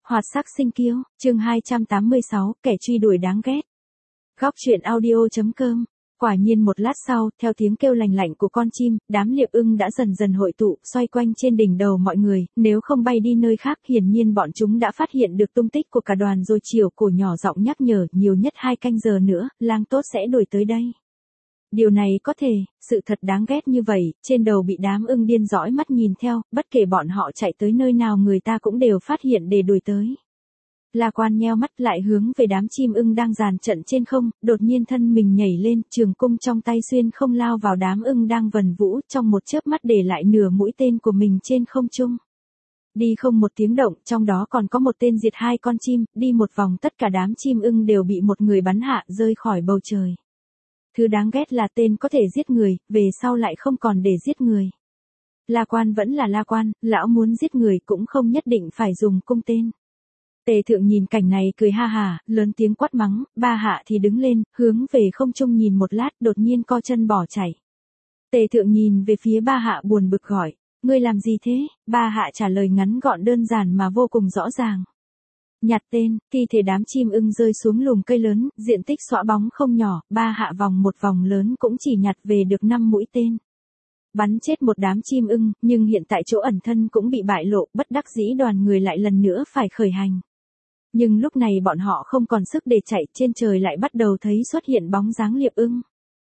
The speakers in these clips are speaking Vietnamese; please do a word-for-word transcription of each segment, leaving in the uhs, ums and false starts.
Hoạt sắc sinh kiêu, chương hai trăm tám mươi sáu, kẻ truy đuổi đáng ghét. Góc truyện audio.com. Quả nhiên một lát sau, theo tiếng kêu lành lạnh của con chim, đám liệp ưng đã dần dần hội tụ, xoay quanh trên đỉnh đầu mọi người, nếu không bay đi nơi khác, hiển nhiên bọn chúng đã phát hiện được tung tích của cả đoàn rồi. Chiều cổ nhỏ giọng nhắc nhở, nhiều nhất hai canh giờ nữa, lang tốt sẽ đuổi tới đây. Điều này có thể, sự thật đáng ghét như vậy, trên đầu bị đám ưng điên dõi mắt nhìn theo, bất kể bọn họ chạy tới nơi nào người ta cũng đều phát hiện để đuổi tới. La Quan nheo mắt lại hướng về đám chim ưng đang dàn trận trên không, đột nhiên thân mình nhảy lên, trường cung trong tay xuyên không lao vào đám ưng đang vần vũ, trong một chớp mắt để lại nửa mũi tên của mình trên không trung. Đi không một tiếng động, trong đó còn có một tên diệt hai con chim, đi một vòng tất cả đám chim ưng đều bị một người bắn hạ rơi khỏi bầu trời. Thứ đáng ghét là tên có thể giết người, về sau lại không còn để giết người. La Quan vẫn là La Quan, lão muốn giết người cũng không nhất định phải dùng cung tên. Tề Thượng nhìn cảnh này cười ha hà, lớn tiếng quát mắng, Ba Hạ thì đứng lên, hướng về không trung nhìn một lát, đột nhiên co chân bỏ chạy. Tề Thượng nhìn về phía Ba Hạ buồn bực gọi, ngươi làm gì thế? Ba Hạ trả lời ngắn gọn đơn giản mà vô cùng rõ ràng. Nhặt tên, thi thể đám chim ưng rơi xuống lùm cây lớn, diện tích xõa bóng không nhỏ, Ba Hạ vòng một vòng lớn cũng chỉ nhặt về được năm mũi tên. Bắn chết một đám chim ưng, nhưng hiện tại chỗ ẩn thân cũng bị bại lộ, bất đắc dĩ đoàn người lại lần nữa phải khởi hành. Nhưng lúc này bọn họ không còn sức để chạy, trên trời lại bắt đầu thấy xuất hiện bóng dáng liệp ưng.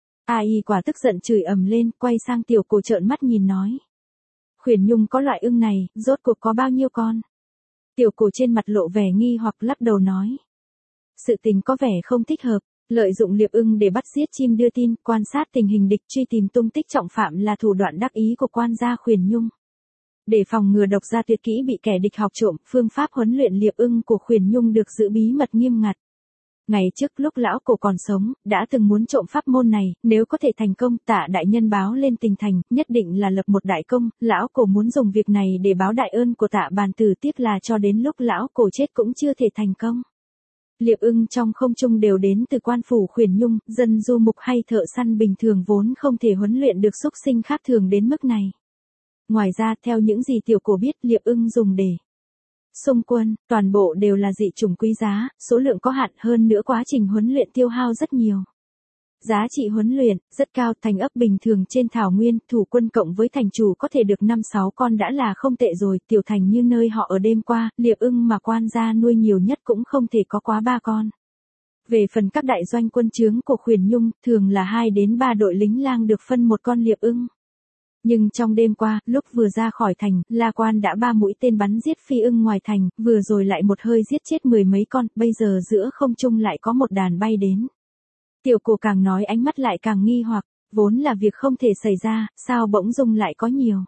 A Y quả tức giận chửi ầm lên, quay sang Tiểu Cổ trợn mắt nhìn nói. Khuyển Nhung có loại ưng này, rốt cuộc có bao nhiêu con? Tiểu Cổ trên mặt lộ vẻ nghi hoặc lắc đầu nói. Sự tình có vẻ không thích hợp, lợi dụng liệp ưng để bắt giết chim đưa tin, quan sát tình hình địch truy tìm tung tích trọng phạm là thủ đoạn đắc ý của quan gia Khuyển Nhung. Để phòng ngừa độc gia tuyệt kỹ bị kẻ địch học trộm, phương pháp huấn luyện liệp ưng của Khuyển Nhung được giữ bí mật nghiêm ngặt. Ngày trước lúc lão cổ còn sống, đã từng muốn trộm pháp môn này, nếu có thể thành công, Tạ đại nhân báo lên tình thành, nhất định là lập một đại công, lão cổ muốn dùng việc này để báo đại ơn của Tạ bàn tử, tiếc là cho đến lúc lão cổ chết cũng chưa thể thành công. Liệp ưng trong không trung đều đến từ quan phủ Khuyển Nhung, dân du mục hay thợ săn bình thường vốn không thể huấn luyện được xúc sinh khác thường đến mức này. Ngoài ra, theo những gì Tiểu Cổ biết, liệp ưng dùng để xung quân, toàn bộ đều là dị chủng quý giá, số lượng có hạn, hơn nữa quá trình huấn luyện tiêu hao rất nhiều. Giá trị huấn luyện rất cao, thành ấp bình thường trên thảo nguyên, thủ quân cộng với thành chủ có thể được năm sáu con đã là không tệ rồi, tiểu thành như nơi họ ở đêm qua, liệp ưng mà quan gia nuôi nhiều nhất cũng không thể có quá ba con. Về phần các đại doanh quân trướng của Khuyển Nhung, thường là hai đến ba đội lính lang được phân một con liệp ưng. Nhưng trong đêm qua, lúc vừa ra khỏi thành, La Quan đã ba mũi tên bắn giết phi ưng ngoài thành, vừa rồi lại một hơi giết chết mười mấy con, bây giờ giữa không trung lại có một đàn bay đến. Tiểu Cổ càng nói ánh mắt lại càng nghi hoặc, vốn là việc không thể xảy ra, sao bỗng dưng lại có nhiều.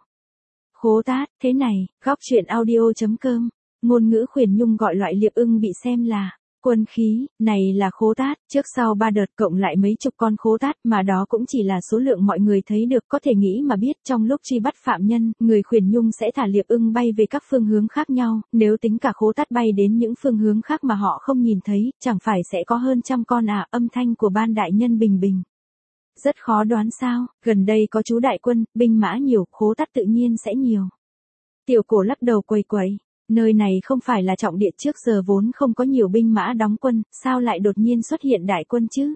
Khố tát, thế này, góc truyện audio.com, ngôn ngữ Khuyển Nhung gọi loại liệp ưng bị xem là quân khí, này là khố tát, trước sau ba đợt cộng lại mấy chục con khố tát, mà đó cũng chỉ là số lượng mọi người thấy được, có thể nghĩ mà biết trong lúc truy bắt phạm nhân, người Khuyển Nhung sẽ thả liệp ưng bay về các phương hướng khác nhau, nếu tính cả khố tát bay đến những phương hướng khác mà họ không nhìn thấy, chẳng phải sẽ có hơn trăm con à, âm thanh của ban đại nhân bình bình. Rất khó đoán sao, gần đây có chú đại quân, binh mã nhiều, khố tát tự nhiên sẽ nhiều. Tiểu Cổ lắc đầu quầy quầy. Nơi này không phải là trọng địa, trước giờ vốn không có nhiều binh mã đóng quân, sao lại đột nhiên xuất hiện đại quân chứ?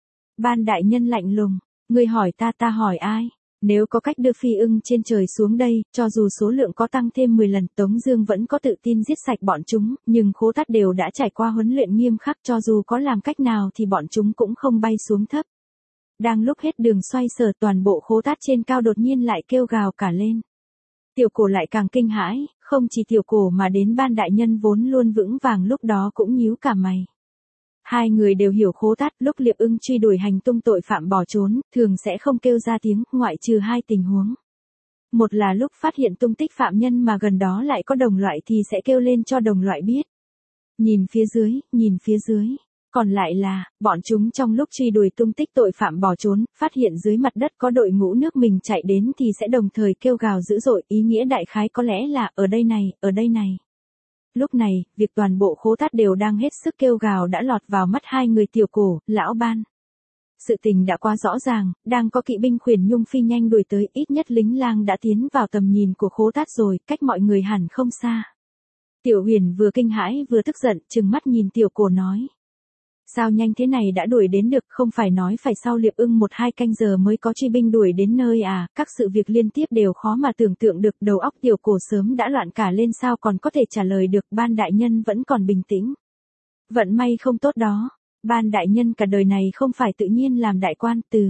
Ban đại nhân lạnh lùng, ngươi hỏi ta ta hỏi ai? Nếu có cách đưa phi ưng trên trời xuống đây, cho dù số lượng có tăng thêm mười lần, Tống Dương vẫn có tự tin giết sạch bọn chúng, nhưng khố tát đều đã trải qua huấn luyện nghiêm khắc, cho dù có làm cách nào thì bọn chúng cũng không bay xuống thấp. Đang lúc hết đường xoay sở, toàn bộ khố tát trên cao đột nhiên lại kêu gào cả lên. Tiểu Cổ lại càng kinh hãi, không chỉ Tiểu Cổ mà đến ban đại nhân vốn luôn vững vàng lúc đó cũng nhíu cả mày. Hai người đều hiểu khố tát, lúc liệp ưng truy đuổi hành tung tội phạm bỏ trốn, thường sẽ không kêu ra tiếng, ngoại trừ hai tình huống. Một là lúc phát hiện tung tích phạm nhân mà gần đó lại có đồng loại thì sẽ kêu lên cho đồng loại biết. Nhìn phía dưới, nhìn phía dưới. Còn lại là, bọn chúng trong lúc truy đuổi tung tích tội phạm bỏ trốn, phát hiện dưới mặt đất có đội ngũ nước mình chạy đến thì sẽ đồng thời kêu gào dữ dội, ý nghĩa đại khái có lẽ là, ở đây này, ở đây này. Lúc này, việc toàn bộ khố tát đều đang hết sức kêu gào đã lọt vào mắt hai người Tiểu Cổ, lão ban. Sự tình đã quá rõ ràng, đang có kỵ binh Khuyển Nhung phi nhanh đuổi tới, ít nhất lính lang đã tiến vào tầm nhìn của khố tát rồi, cách mọi người hẳn không xa. Tiểu Huyền vừa kinh hãi vừa tức giận, trừng mắt nhìn Tiểu Cổ nói. Sao nhanh thế này đã đuổi đến được, không phải nói phải sau Liệp Ưng một hai canh giờ mới có truy binh đuổi đến nơi à, các sự việc liên tiếp đều khó mà tưởng tượng được, đầu óc Tiểu Cổ sớm đã loạn cả lên, sao còn có thể trả lời được, Ban đại nhân vẫn còn bình tĩnh. Vận may không tốt đó, Ban đại nhân cả đời này không phải tự nhiên làm đại quan, từ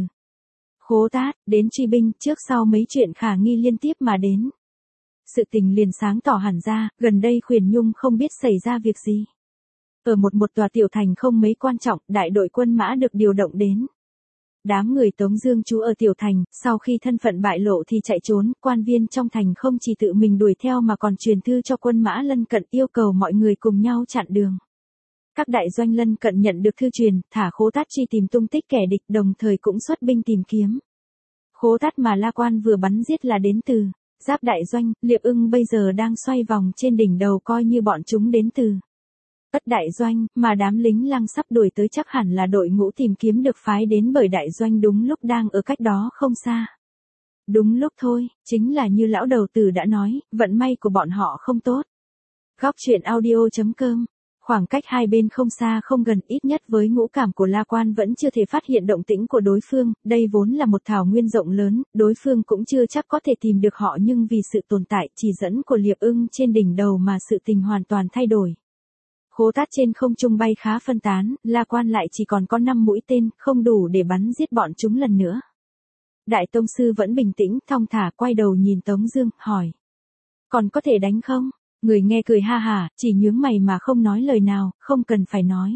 Khố Tát đến truy binh, trước sau mấy chuyện khả nghi liên tiếp mà đến. Sự tình liền sáng tỏ hẳn ra, gần đây Khuyển Nhung không biết xảy ra việc gì. Ở một một tòa tiểu thành không mấy quan trọng, đại đội quân mã được điều động đến. Đám người Tống Dương trú ở tiểu thành, sau khi thân phận bại lộ thì chạy trốn, quan viên trong thành không chỉ tự mình đuổi theo mà còn truyền thư cho quân mã lân cận yêu cầu mọi người cùng nhau chặn đường. Các đại doanh lân cận nhận được thư truyền, thả Khố Tát truy tìm tung tích kẻ địch, đồng thời cũng xuất binh tìm kiếm. Khố Tát mà La Quan vừa bắn giết là đến từ Giáp đại doanh, Liệp Ưng bây giờ đang xoay vòng trên đỉnh đầu, coi như bọn chúng đến từ Ất đại doanh, mà đám lính Lăng sắp đuổi tới chắc hẳn là đội ngũ tìm kiếm được phái đến bởi đại doanh đúng lúc đang ở cách đó không xa. Đúng lúc thôi, chính là như lão đầu tử đã nói, vận may của bọn họ không tốt. Góc truyện audio chấm com. Khoảng cách hai bên không xa không gần, ít nhất với ngũ cảm của La Quan vẫn chưa thể phát hiện động tĩnh của đối phương, đây vốn là một thảo nguyên rộng lớn, đối phương cũng chưa chắc có thể tìm được họ, nhưng vì sự tồn tại chỉ dẫn của Liệp Ưng trên đỉnh đầu mà sự tình hoàn toàn thay đổi. Khố Tát trên không trung bay khá phân tán, La Quan lại chỉ còn có năm mũi tên, không đủ để bắn giết bọn chúng lần nữa. Đại tông sư vẫn bình tĩnh, thong thả quay đầu nhìn Tống Dương, hỏi. Còn có thể đánh không? Người nghe cười ha hả, chỉ nhướng mày mà không nói lời nào, không cần phải nói.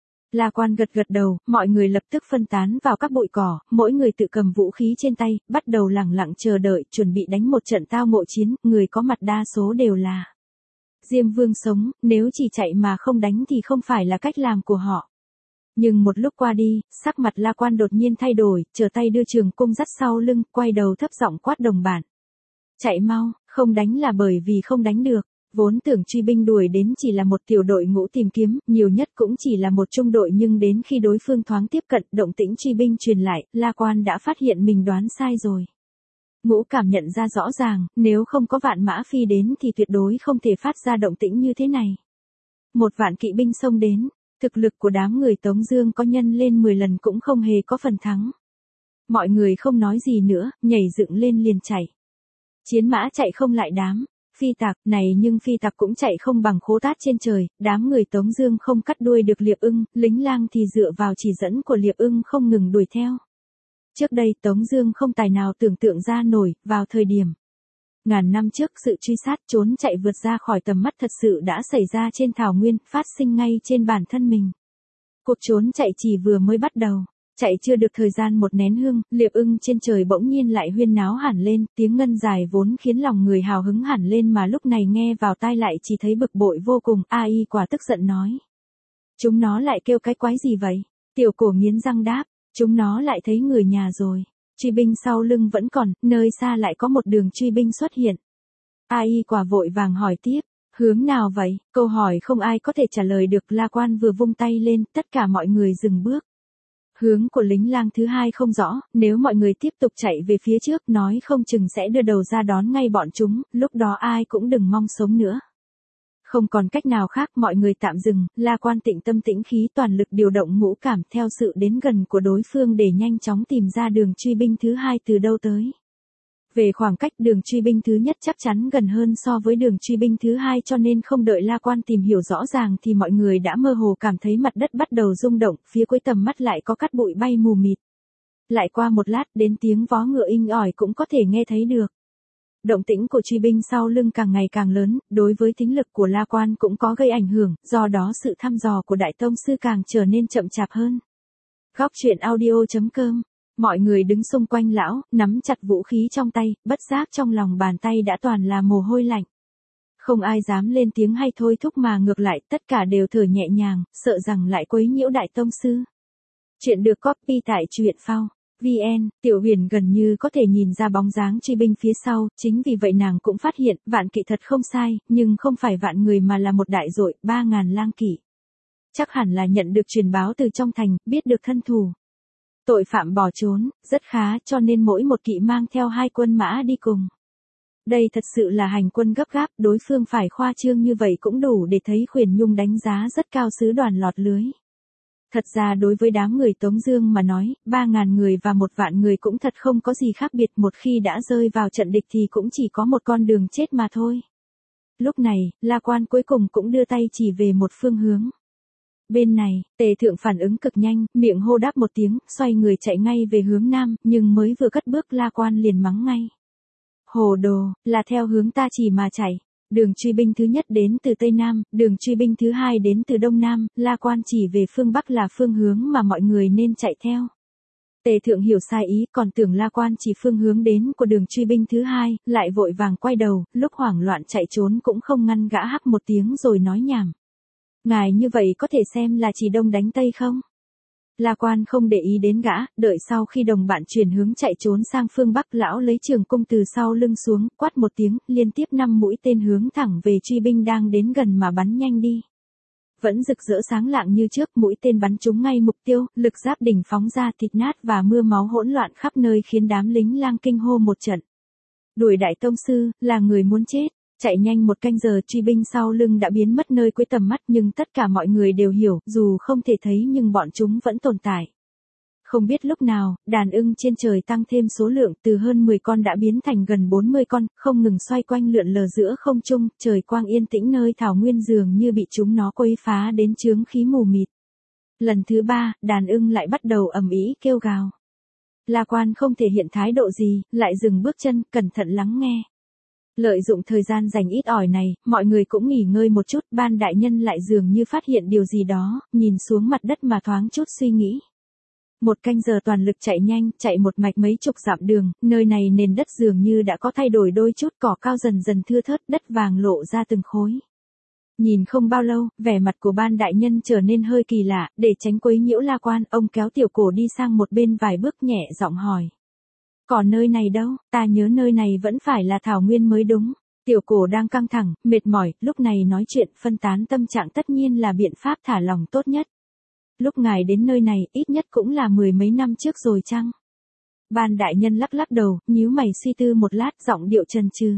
La Quan gật gật đầu, mọi người lập tức phân tán vào các bụi cỏ, mỗi người tự cầm vũ khí trên tay, bắt đầu lẳng lặng chờ đợi, chuẩn bị đánh một trận tao ngộ chiến, người có mặt đa số đều là Diêm Vương sống, nếu chỉ chạy mà không đánh thì không phải là cách làm của họ. Nhưng một lúc qua đi, sắc mặt La Quan đột nhiên thay đổi, trở tay đưa trường cung dắt sau lưng, quay đầu thấp giọng quát đồng bạn. Chạy mau, không đánh là bởi vì không đánh được. Vốn tưởng truy binh đuổi đến chỉ là một tiểu đội ngũ tìm kiếm, nhiều nhất cũng chỉ là một trung đội, nhưng đến khi đối phương thoáng tiếp cận, động tĩnh truy binh truyền lại, La Quan đã phát hiện mình đoán sai rồi. Ngũ cảm nhận ra rõ ràng, nếu không có vạn mã phi đến thì tuyệt đối không thể phát ra động tĩnh như thế này. Một vạn kỵ binh xông đến, thực lực của đám người Tống Dương có nhân lên mười lần cũng không hề có phần thắng. Mọi người không nói gì nữa, nhảy dựng lên liền chạy. Chiến mã chạy không lại đám phi tặc này, nhưng phi tặc cũng chạy không bằng Khố Tát trên trời, đám người Tống Dương không cắt đuôi được Liệp Ưng, lính lang thì dựa vào chỉ dẫn của Liệp Ưng không ngừng đuổi theo. Trước đây Tống Dương không tài nào tưởng tượng ra nổi, vào thời điểm ngàn năm trước sự truy sát trốn chạy vượt ra khỏi tầm mắt thật sự đã xảy ra trên thảo nguyên, phát sinh ngay trên bản thân mình. Cuộc trốn chạy chỉ vừa mới bắt đầu. Chạy chưa được thời gian một nén hương, Liệp Ưng trên trời bỗng nhiên lại huyên náo hẳn lên, tiếng ngân dài vốn khiến lòng người hào hứng hẳn lên mà lúc này nghe vào tai lại chỉ thấy bực bội vô cùng. A Y quả tức giận nói. Chúng nó lại kêu cái quái gì vậy? Tiểu Cổ nghiến răng đáp, chúng nó lại thấy người nhà rồi. Truy binh sau lưng vẫn còn, nơi xa lại có một đường truy binh xuất hiện. A Y quả vội vàng hỏi tiếp. Hướng nào vậy? Câu hỏi không ai có thể trả lời được. La Quan vừa vung tay lên, tất cả mọi người dừng bước. Hướng của lính lang thứ hai không rõ, nếu mọi người tiếp tục chạy về phía trước nói không chừng sẽ đưa đầu ra đón ngay bọn chúng, lúc đó ai cũng đừng mong sống nữa. Không còn cách nào khác, mọi người tạm dừng, La Quan tịnh tâm tĩnh khí toàn lực điều động ngũ cảm theo sự đến gần của đối phương để nhanh chóng tìm ra đường truy binh thứ hai từ đâu tới. Về khoảng cách, đường truy binh thứ nhất chắc chắn gần hơn so với đường truy binh thứ hai, cho nên không đợi La Quan tìm hiểu rõ ràng thì mọi người đã mơ hồ cảm thấy mặt đất bắt đầu rung động, phía cuối tầm mắt lại có cát bụi bay mù mịt. Lại qua một lát, đến tiếng vó ngựa inh ỏi cũng có thể nghe thấy được. Động tĩnh của truy binh sau lưng càng ngày càng lớn, đối với thính lực của La Quan cũng có gây ảnh hưởng, do đó sự thăm dò của Đại Tông Sư càng trở nên chậm chạp hơn. Góc truyện audio chấm com. Mọi người đứng xung quanh lão, nắm chặt vũ khí trong tay, bất giác trong lòng bàn tay đã toàn là mồ hôi lạnh. Không ai dám lên tiếng hay thôi thúc mà ngược lại, tất cả đều thở nhẹ nhàng, sợ rằng lại quấy nhiễu Đại Tông Sư. Chuyện được copy tại truyện phao vn. Tiểu Huyền gần như có thể nhìn ra bóng dáng truy binh phía sau, chính vì vậy nàng cũng phát hiện, vạn kỵ thật không sai, nhưng không phải vạn người mà là một đại đội, ba ngàn lang kỵ. Chắc hẳn là nhận được truyền báo từ trong thành, biết được thân thủ. Tội phạm bỏ trốn, rất khá, cho nên mỗi một kỵ mang theo hai quân mã đi cùng. Đây thật sự là hành quân gấp gáp, đối phương phải khoa trương như vậy cũng đủ để thấy Khuyển Nhung đánh giá rất cao sứ đoàn lọt lưới. Thật ra đối với đám người Tống Dương mà nói, ba ngàn người và một vạn người cũng thật không có gì khác biệt, một khi đã rơi vào trận địch thì cũng chỉ có một con đường chết mà thôi. Lúc này, La Quan cuối cùng cũng đưa tay chỉ về một phương hướng. Bên này, Tề Thượng phản ứng cực nhanh, miệng hô đáp một tiếng, xoay người chạy ngay về hướng nam, nhưng mới vừa cất bước La Quan liền mắng ngay. Hồ đồ, là theo hướng ta chỉ mà chạy. Đường truy binh thứ nhất đến từ Tây Nam, đường truy binh thứ hai đến từ Đông Nam, La Quan chỉ về phương Bắc là phương hướng mà mọi người nên chạy theo. Tề Thượng hiểu sai ý, còn tưởng La Quan chỉ phương hướng đến của đường truy binh thứ hai, lại vội vàng quay đầu, lúc hoảng loạn chạy trốn cũng không ngăn gã hắc một tiếng rồi nói nhảm. Ngài như vậy có thể xem là chỉ Đông đánh Tây không? La Quan không để ý đến gã, đợi sau khi đồng bạn chuyển hướng chạy trốn sang phương Bắc, lão lấy trường cung từ sau lưng xuống, quát một tiếng, liên tiếp năm mũi tên hướng thẳng về truy binh đang đến gần mà bắn nhanh đi. Vẫn rực rỡ sáng lạng như trước, mũi tên bắn trúng ngay mục tiêu, lực giáp đỉnh phóng ra thịt nát và mưa máu hỗn loạn khắp nơi khiến đám lính lang kinh hô một trận. Đuổi đại tông sư, là người muốn chết. Chạy nhanh một canh giờ, truy binh sau lưng đã biến mất nơi cuối tầm mắt, nhưng tất cả mọi người đều hiểu, dù không thể thấy nhưng bọn chúng vẫn tồn tại. Không biết lúc nào, đàn ưng trên trời tăng thêm số lượng, từ hơn mười con đã biến thành gần bốn mươi con, không ngừng xoay quanh lượn lờ giữa không trung, trời quang yên tĩnh nơi thảo nguyên dường như bị chúng nó quấy phá đến chướng khí mù mịt. Lần thứ ba, đàn ưng lại bắt đầu ầm ĩ kêu gào. La Quan không thể hiện thái độ gì, lại dừng bước chân, cẩn thận lắng nghe. Lợi dụng thời gian dành ít ỏi này, mọi người cũng nghỉ ngơi một chút, ban đại nhân lại dường như phát hiện điều gì đó, nhìn xuống mặt đất mà thoáng chút suy nghĩ. Một canh giờ toàn lực chạy nhanh, chạy một mạch mấy chục dặm đường, nơi này nền đất dường như đã có thay đổi đôi chút, cỏ cao dần dần thưa thớt, đất vàng lộ ra từng khối. Nhìn không bao lâu, vẻ mặt của ban đại nhân trở nên hơi kỳ lạ, để tránh quấy nhiễu La Quan, ông kéo tiểu cổ đi sang một bên vài bước nhẹ giọng hỏi. Còn nơi này đâu, ta nhớ nơi này vẫn phải là thảo nguyên mới đúng. Tiểu cổ đang căng thẳng, mệt mỏi, lúc này nói chuyện phân tán tâm trạng tất nhiên là biện pháp thả lòng tốt nhất. Lúc ngài đến nơi này, ít nhất cũng là mười mấy năm trước rồi chăng? Ban đại nhân lắc lắc đầu, nhíu mày suy tư một lát, giọng điệu chần chừ.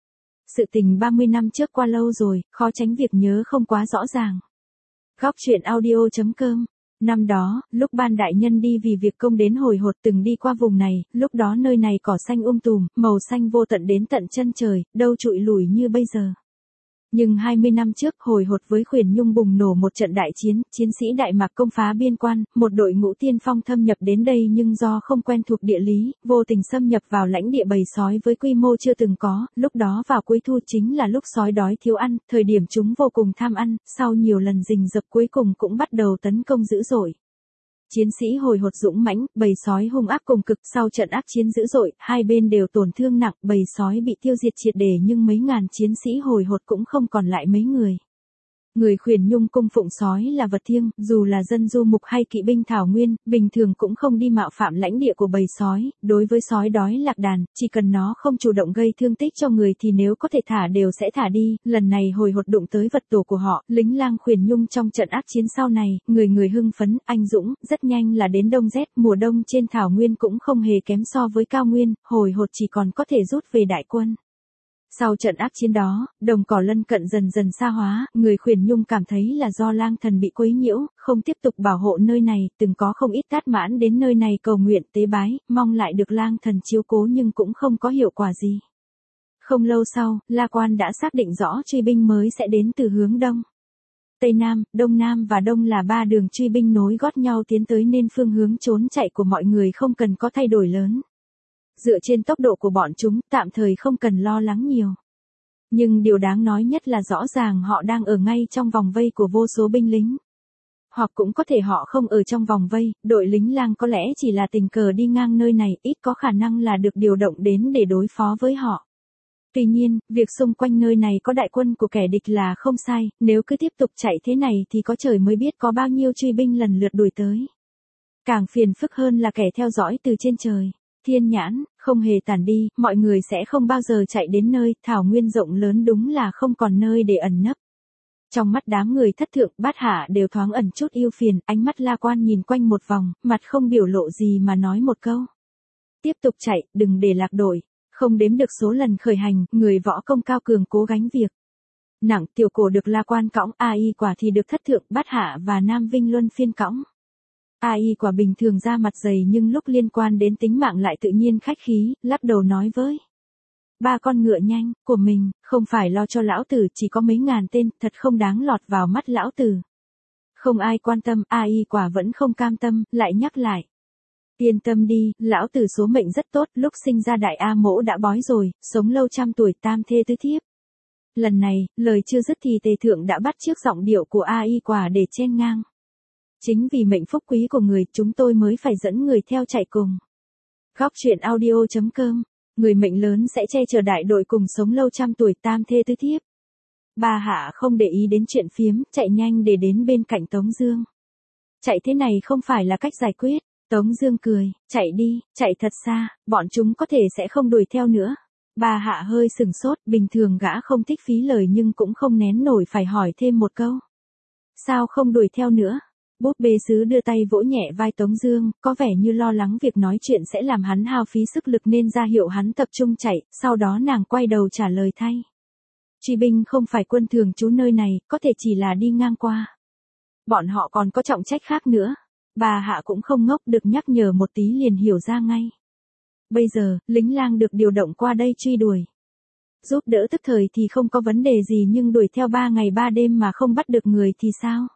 Sự tình ba mươi năm trước qua lâu rồi, khó tránh việc nhớ không quá rõ ràng. Góc truyện audio chấm com. Năm đó, lúc ban đại nhân đi vì việc công đến Hồi Hột từng đi qua vùng này, lúc đó nơi này cỏ xanh um tùm, màu xanh vô tận đến tận chân trời, đâu trụi lủi như bây giờ. Nhưng hai mươi năm trước, Hồi Hột với Khuyển Nhung bùng nổ một trận đại chiến, chiến sĩ Đại Mạc công phá biên quan, một đội ngũ tiên phong thâm nhập đến đây nhưng do không quen thuộc địa lý, vô tình xâm nhập vào lãnh địa bầy sói với quy mô chưa từng có, lúc đó vào cuối thu chính là lúc sói đói thiếu ăn, thời điểm chúng vô cùng tham ăn, sau nhiều lần rình rập cuối cùng cũng bắt đầu tấn công dữ dội. Chiến sĩ Hồi Hột dũng mãnh, bầy sói hung ác cùng cực, sau trận ác chiến dữ dội, hai bên đều tổn thương nặng, bầy sói bị tiêu diệt triệt để nhưng mấy ngàn chiến sĩ Hồi Hột cũng không còn lại mấy người. Người Khuyển Nhung cung phụng sói là vật thiêng, dù là dân du mục hay kỵ binh thảo nguyên, bình thường cũng không đi mạo phạm lãnh địa của bầy sói, đối với sói đói lạc đàn, chỉ cần nó không chủ động gây thương tích cho người thì nếu có thể thả đều sẽ thả đi, lần này Hồi Hột đụng tới vật tổ của họ, lính lang Khuyển Nhung trong trận ác chiến sau này, người người hưng phấn, anh dũng, rất nhanh là đến đông rét, mùa đông trên thảo nguyên cũng không hề kém so với cao nguyên, Hồi Hột chỉ còn có thể rút về đại quân. Sau trận ác chiến đó, đồng cỏ lân cận dần dần xa hóa, người Khuyển Nhung cảm thấy là do lang thần bị quấy nhiễu, không tiếp tục bảo hộ nơi này, từng có không ít cát mãn đến nơi này cầu nguyện tế bái, mong lại được lang thần chiếu cố nhưng cũng không có hiệu quả gì. Không lâu sau, La Quan đã xác định rõ truy binh mới sẽ đến từ hướng đông. Tây Nam, Đông Nam và Đông là ba đường truy binh nối gót nhau tiến tới nên phương hướng trốn chạy của mọi người không cần có thay đổi lớn. Dựa trên tốc độ của bọn chúng, tạm thời không cần lo lắng nhiều. Nhưng điều đáng nói nhất là rõ ràng họ đang ở ngay trong vòng vây của vô số binh lính. Hoặc cũng có thể họ không ở trong vòng vây, đội lính lang có lẽ chỉ là tình cờ đi ngang nơi này, ít có khả năng là được điều động đến để đối phó với họ. Tuy nhiên, việc xung quanh nơi này có đại quân của kẻ địch là không sai, nếu cứ tiếp tục chạy thế này thì có trời mới biết có bao nhiêu truy binh lần lượt đuổi tới. Càng phiền phức hơn là kẻ theo dõi từ trên trời. Thiên nhãn, không hề tản đi, mọi người sẽ không bao giờ chạy đến nơi, thảo nguyên rộng lớn đúng là không còn nơi để ẩn nấp. Trong mắt đám người thất thượng, bát hạ đều thoáng ẩn chút ưu phiền, ánh mắt La Quan nhìn quanh một vòng, mặt không biểu lộ gì mà nói một câu. Tiếp tục chạy, đừng để lạc đội. Không đếm được số lần khởi hành, người võ công cao cường cố gánh việc nặng, tiểu cổ được La Quan cõng, A Y quả thì được Thất Thượng, Bát Hạ và Nam Vinh luân phiên cõng. A Y quả bình thường ra mặt dày nhưng lúc liên quan đến tính mạng lại tự nhiên khách khí, lắc đầu nói với ba con ngựa nhanh của mình, không phải lo cho lão tử, chỉ có mấy ngàn tên, thật không đáng lọt vào mắt lão tử. Không ai quan tâm, A Y quả vẫn không cam tâm, lại nhắc lại. Yên tâm đi, lão tử số mệnh rất tốt, lúc sinh ra đại A Mỗ đã bói rồi, sống lâu trăm tuổi, tam thê tứ thiếp. Lần này, lời chưa dứt thì Tề Thượng đã bắt chước giọng điệu của A Y quả để chen ngang. Chính vì mệnh phúc quý của người, chúng tôi mới phải dẫn người theo chạy cùng. Góc truyện audio chấm com, người mệnh lớn sẽ che chở đại đội cùng sống lâu trăm tuổi, tam thê tứ thiếp. Bà Hạ không để ý đến chuyện phiếm, chạy nhanh để đến bên cạnh Tống Dương. Chạy thế này không phải là cách giải quyết. Tống Dương cười, chạy đi, chạy thật xa, bọn chúng có thể sẽ không đuổi theo nữa. Bà Hạ hơi sừng sốt, bình thường gã không thích phí lời nhưng cũng không nén nổi phải hỏi thêm một câu. Sao không đuổi theo nữa? Búp bê sứ đưa tay vỗ nhẹ vai Tống Dương, có vẻ như lo lắng việc nói chuyện sẽ làm hắn hao phí sức lực nên ra hiệu hắn tập trung chạy, sau đó nàng quay đầu trả lời thay. Truy binh không phải quân thường trú nơi này, có thể chỉ là đi ngang qua. Bọn họ còn có trọng trách khác nữa. Bà Hạ cũng không ngốc, được nhắc nhở một tí liền hiểu ra ngay. Bây giờ, lính lang được điều động qua đây truy đuổi. Giúp đỡ tức thời thì không có vấn đề gì nhưng đuổi theo ba ngày ba đêm mà không bắt được người thì sao?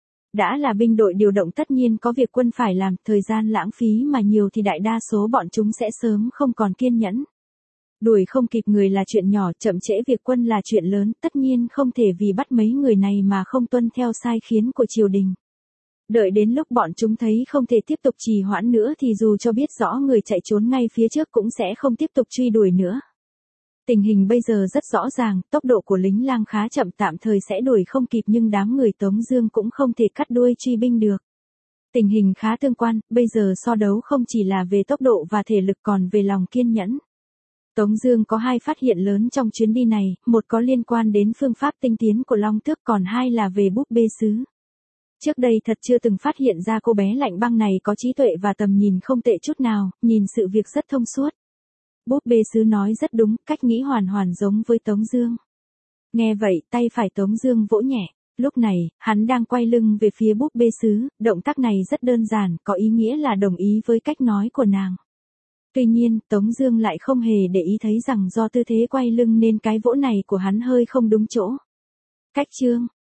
Đã là binh đội điều động tất nhiên có việc quân phải làm, thời gian lãng phí mà nhiều thì đại đa số bọn chúng sẽ sớm không còn kiên nhẫn. Đuổi không kịp người là chuyện nhỏ, chậm trễ việc quân là chuyện lớn, tất nhiên không thể vì bắt mấy người này mà không tuân theo sai khiến của triều đình. Đợi đến lúc bọn chúng thấy không thể tiếp tục trì hoãn nữa thì dù cho biết rõ người chạy trốn ngay phía trước cũng sẽ không tiếp tục truy đuổi nữa. Tình hình bây giờ rất rõ ràng, tốc độ của lính lang khá chậm, tạm thời sẽ đuổi không kịp nhưng đám người Tống Dương cũng không thể cắt đuôi truy binh được. Tình hình khá tương quan, bây giờ so đấu không chỉ là về tốc độ và thể lực còn về lòng kiên nhẫn. Tống Dương có hai phát hiện lớn trong chuyến đi này, một có liên quan đến phương pháp tinh tiến của Long Tước, còn hai là về búp bê sứ. Trước đây thật chưa từng phát hiện ra cô bé lạnh băng này có trí tuệ và tầm nhìn không tệ chút nào, nhìn sự việc rất thông suốt. Búp bê sứ nói rất đúng, cách nghĩ hoàn hoàn giống với Tống Dương. Nghe vậy, tay phải Tống Dương vỗ nhẹ. Lúc này, hắn đang quay lưng về phía búp bê sứ, động tác này rất đơn giản, có ý nghĩa là đồng ý với cách nói của nàng. Tuy nhiên, Tống Dương lại không hề để ý thấy rằng do tư thế quay lưng nên cái vỗ này của hắn hơi không đúng chỗ. Cách chương